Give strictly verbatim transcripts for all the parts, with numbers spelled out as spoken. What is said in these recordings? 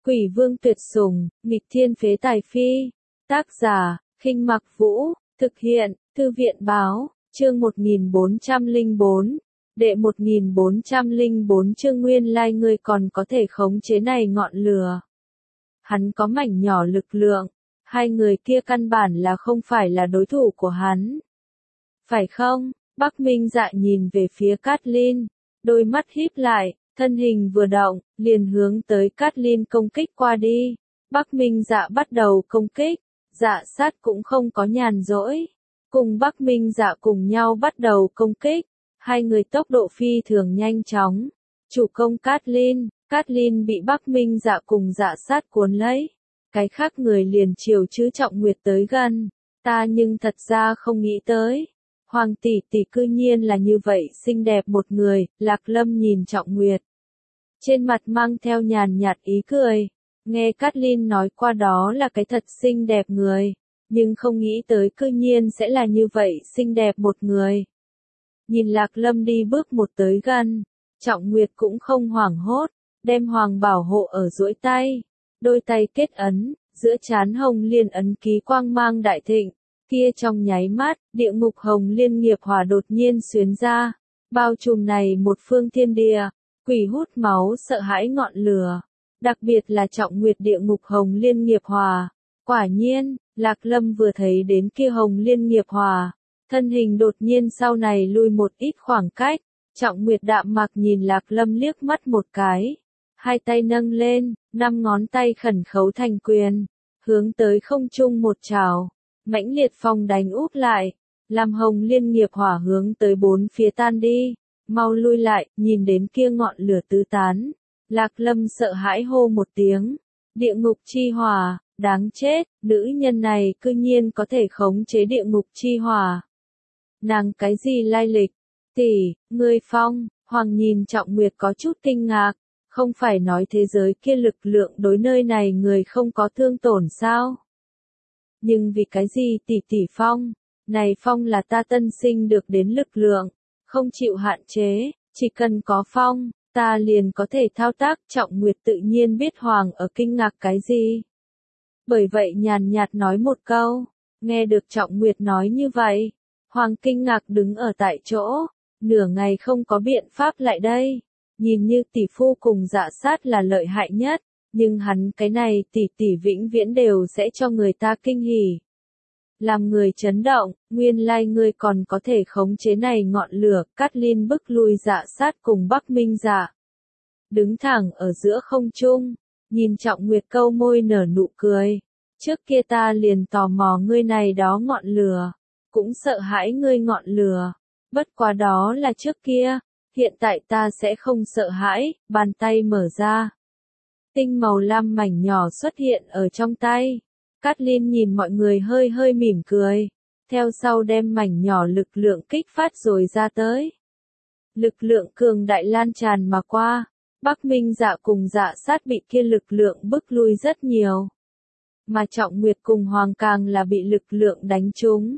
Quỷ vương tuyệt sủng, nghịch thiên phế tài phi. Tác giả, Khinh Mặc Vũ, thực hiện, Thư viện báo, chương một nghìn bốn trăm lẻ bốn. Đệ một nghìn bốn trăm lẻ bốn chương nguyên lai ngươi còn có thể khống chế này ngọn lửa. Hắn có mảnh nhỏ lực lượng, hai người kia căn bản là không phải là đối thủ của hắn. Phải không? Bắc Minh Dạ nhìn về phía Cát Linh, đôi mắt híp lại, thân hình vừa động, liền hướng tới Cát Linh công kích qua đi. Bắc Minh Dạ bắt đầu công kích, Dạ Sát cũng không có nhàn rỗi, cùng Bắc Minh Dạ cùng nhau bắt đầu công kích, hai người tốc độ phi thường nhanh chóng. Chủ công Cát Linh, Cát Linh bị Bắc Minh Dạ cùng Dạ Sát cuốn lấy, cái khác người liền chiều chữ Trọng Nguyệt tới gần. Ta nhưng thật ra không nghĩ tới, Hoàng tỷ tỷ cư nhiên là như vậy xinh đẹp một người. Lạc Lâm nhìn Trọng Nguyệt, trên mặt mang theo nhàn nhạt ý cười. Nghe Cát Linh nói qua đó là cái thật xinh đẹp người, nhưng không nghĩ tới cư nhiên sẽ là như vậy xinh đẹp một người. Nhìn Lạc Lâm đi bước một tới gần, Trọng Nguyệt cũng không hoảng hốt, đem Hoàng bảo hộ ở duỗi tay, đôi tay kết ấn, giữa trán hồng liên ấn ký quang mang đại thịnh. Kia trong nháy mắt, địa ngục hồng liên nghiệp hỏa đột nhiên xuyến ra, bao trùm này một phương thiên địa. Quỷ hút máu sợ hãi ngọn lửa, đặc biệt là Trọng Nguyệt địa ngục hồng liên nghiệp hỏa. Quả nhiên, Lạc Lâm vừa thấy đến kia hồng liên nghiệp hỏa, thân hình đột nhiên sau này lui một ít khoảng cách. Trọng Nguyệt đạm mạc nhìn Lạc Lâm liếc mắt một cái, hai tay nâng lên, năm ngón tay khẩn khấu thành quyền, hướng tới không trung một trảo, mãnh liệt phong đánh úp lại, làm hồng liên nghiệp hỏa hướng tới bốn phía tan đi. Mau lui lại, nhìn đến kia ngọn lửa tứ tán. Lạc Lâm sợ hãi hô một tiếng. Địa ngục chi hỏa, đáng chết, nữ nhân này cư nhiên có thể khống chế địa ngục chi hỏa. Nàng cái gì lai lịch? Tỷ, ngươi phong, Hoàng nhìn Trọng Nguyệt có chút kinh ngạc. Không phải nói thế giới kia lực lượng đối nơi này người không có thương tổn sao? Nhưng vì cái gì tỷ tỷ phong? Này phong là ta tân sinh được đến lực lượng, không chịu hạn chế, chỉ cần có phong, ta liền có thể thao tác. Trọng Nguyệt tự nhiên biết Hoàng ở kinh ngạc cái gì. Bởi vậy nhàn nhạt nói một câu, nghe được Trọng Nguyệt nói như vậy, Hoàng kinh ngạc đứng ở tại chỗ, nửa ngày không có biện pháp lại đây. Nhìn như tỷ phu cùng Dạ Sát là lợi hại nhất, nhưng hắn cái này tỷ tỷ vĩnh viễn đều sẽ cho người ta kinh hỉ. Làm người chấn động, nguyên lai ngươi còn có thể khống chế này ngọn lửa. Cát Linh bức lui Dạ Sát cùng Bắc Minh Dạ, đứng thẳng ở giữa không trung, nhìn Trọng Nguyệt câu môi nở nụ cười. Trước kia ta liền tò mò ngươi này đó ngọn lửa, cũng sợ hãi ngươi ngọn lửa, bất quá đó là trước kia, hiện tại ta sẽ không sợ hãi. Bàn tay mở ra, tinh màu lam mảnh nhỏ xuất hiện ở trong tay. Cát Linh nhìn mọi người hơi hơi mỉm cười, theo sau đem mảnh nhỏ lực lượng kích phát rồi ra tới. Lực lượng cường đại lan tràn mà qua, Bắc Minh Dạ cùng Dạ Sát bị kia lực lượng bức lui rất nhiều. Mà Trọng Nguyệt cùng Hoàng càng là bị lực lượng đánh trúng,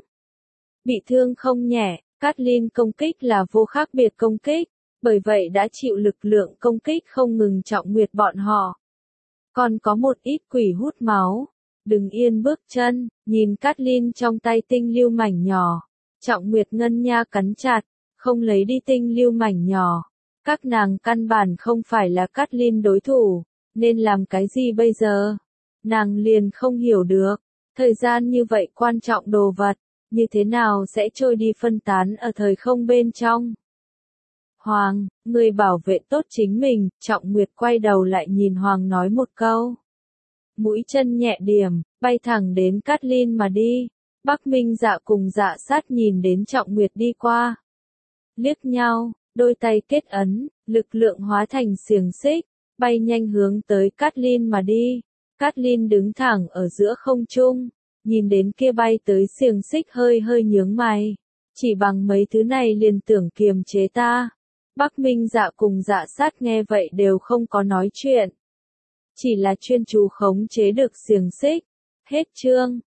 bị thương không nhẹ. Cát Linh công kích là vô khác biệt công kích, bởi vậy đã chịu lực lượng công kích không ngừng Trọng Nguyệt bọn họ. Còn có một ít quỷ hút máu. Đừng yên bước chân, nhìn Cát Linh trong tay tinh lưu mảnh nhỏ. Trọng Nguyệt ngân nha cắn chặt, không lấy đi tinh lưu mảnh nhỏ. Các nàng căn bản không phải là Cát Linh đối thủ, nên làm cái gì bây giờ? Nàng liền không hiểu được, thời gian như vậy quan trọng đồ vật, như thế nào sẽ trôi đi phân tán ở thời không bên trong? Hoàng, người bảo vệ tốt chính mình. Trọng Nguyệt quay đầu lại nhìn Hoàng nói một câu. Mũi chân nhẹ điểm, bay thẳng đến Cát Linh mà đi. Bắc Minh Dạ cùng Dạ Sát nhìn đến Trọng Nguyệt đi qua, liếc nhau, đôi tay kết ấn, lực lượng hóa thành xiềng xích, bay nhanh hướng tới Cát Linh mà đi. Cát Linh đứng thẳng ở giữa không trung, nhìn đến kia bay tới xiềng xích hơi hơi nhướng mày. Chỉ bằng mấy thứ này liền tưởng kiềm chế ta. Bắc Minh Dạ cùng Dạ Sát nghe vậy đều không có nói chuyện, chỉ là chuyên chú khống chế được xiềng xích. Hết chương.